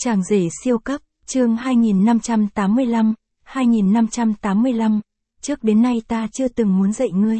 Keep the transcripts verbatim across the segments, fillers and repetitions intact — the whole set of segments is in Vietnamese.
Chàng rể siêu cấp, chương hai nghìn năm trăm tám mươi lăm, hai nghìn năm trăm tám mươi lăm, trước đến nay ta chưa từng muốn dạy ngươi.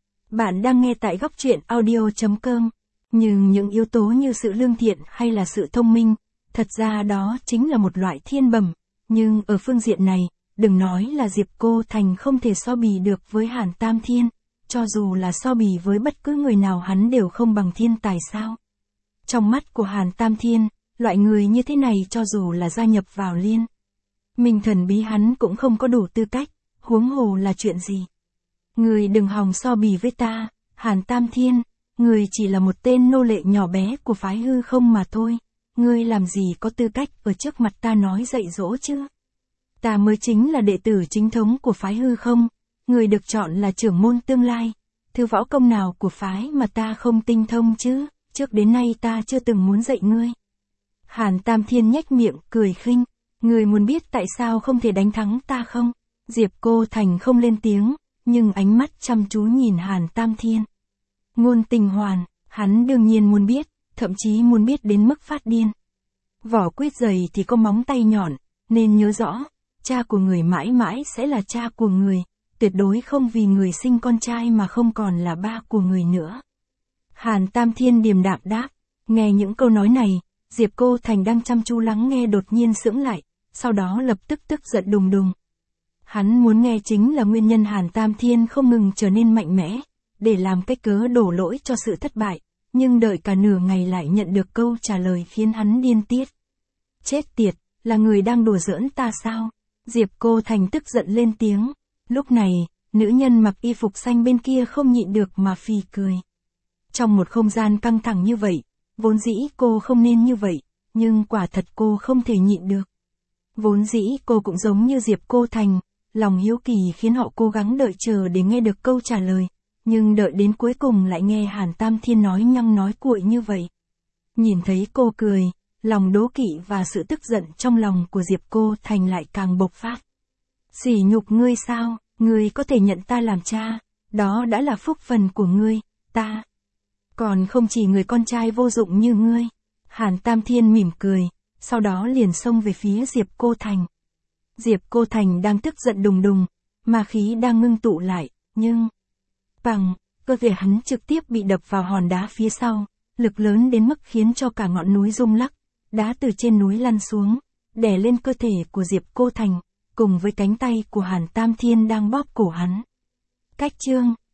Bạn đang nghe tại góc truyện audio chấm com, nhưng những yếu tố như sự lương thiện hay là sự thông minh, thật ra đó chính là một loại thiên bẩm, nhưng ở phương diện này, đừng nói là Diệp Cô Thành không thể so bì được với Hàn Tam Thiên, cho dù là so bì với bất cứ người nào hắn đều không bằng thiên tài sao. Trong mắt của Hàn Tam Thiên, loại người như thế này cho dù là gia nhập vào liên minh thần bí hắn cũng không có đủ tư cách, huống hồ là chuyện gì. Người đừng hòng so bì với ta, Hàn Tam Thiên, người chỉ là một tên nô lệ nhỏ bé của phái hư không mà thôi, ngươi làm gì có tư cách ở trước mặt ta nói dạy dỗ chứ. Ta mới chính là đệ tử chính thống của phái hư không, người được chọn là trưởng môn tương lai, thứ võ công nào của phái mà ta không tinh thông chứ, trước đến nay ta chưa từng muốn dạy ngươi. Hàn Tam Thiên nhếch miệng, cười khinh, người muốn biết tại sao không thể đánh thắng ta không? Diệp Cô Thành không lên tiếng, nhưng ánh mắt chăm chú nhìn Hàn Tam Thiên. Ngôn Tình Hoàn, hắn đương nhiên muốn biết, thậm chí muốn biết đến mức phát điên. Vỏ quýt dày thì có móng tay nhọn, nên nhớ rõ, cha của người mãi mãi sẽ là cha của người, tuyệt đối không vì người sinh con trai mà không còn là ba của người nữa. Hàn Tam Thiên điềm đạm đáp, nghe những câu nói này, Diệp Cô Thành đang chăm chú lắng nghe đột nhiên sững lại, sau đó lập tức tức giận đùng đùng. Hắn muốn nghe chính là nguyên nhân Hàn Tam Thiên không ngừng trở nên mạnh mẽ, để làm cái cớ đổ lỗi cho sự thất bại, nhưng đợi cả nửa ngày lại nhận được câu trả lời khiến hắn điên tiết. Chết tiệt, là người đang đùa giỡn ta sao? Diệp Cô Thành tức giận lên tiếng. Lúc này, nữ nhân mặc y phục xanh bên kia không nhịn được mà phì cười. Trong một không gian căng thẳng như vậy, vốn dĩ cô không nên như vậy, nhưng quả thật cô không thể nhịn được. Vốn dĩ cô cũng giống như Diệp Cô Thành, lòng hiếu kỳ khiến họ cố gắng đợi chờ để nghe được câu trả lời, nhưng đợi đến cuối cùng lại nghe Hàn Tam Thiên nói nhăng nói cuội như vậy. Nhìn thấy cô cười, lòng đố kỵ và sự tức giận trong lòng của Diệp Cô Thành lại càng bộc phát. Sỉ nhục ngươi sao, ngươi có thể nhận ta làm cha, đó đã là phúc phần của ngươi, ta. Còn không chỉ người con trai vô dụng như ngươi. Hàn Tam Thiên mỉm cười, sau đó liền xông về phía Diệp Cô Thành. Diệp Cô Thành đang tức giận đùng đùng, ma khí đang ngưng tụ lại, nhưng... Bằng, cơ thể hắn trực tiếp bị đập vào hòn đá phía sau, lực lớn đến mức khiến cho cả ngọn núi rung lắc, đá từ trên núi lăn xuống, đè lên cơ thể của Diệp Cô Thành, cùng với cánh tay của Hàn Tam Thiên đang bóp cổ hắn. Cách chương,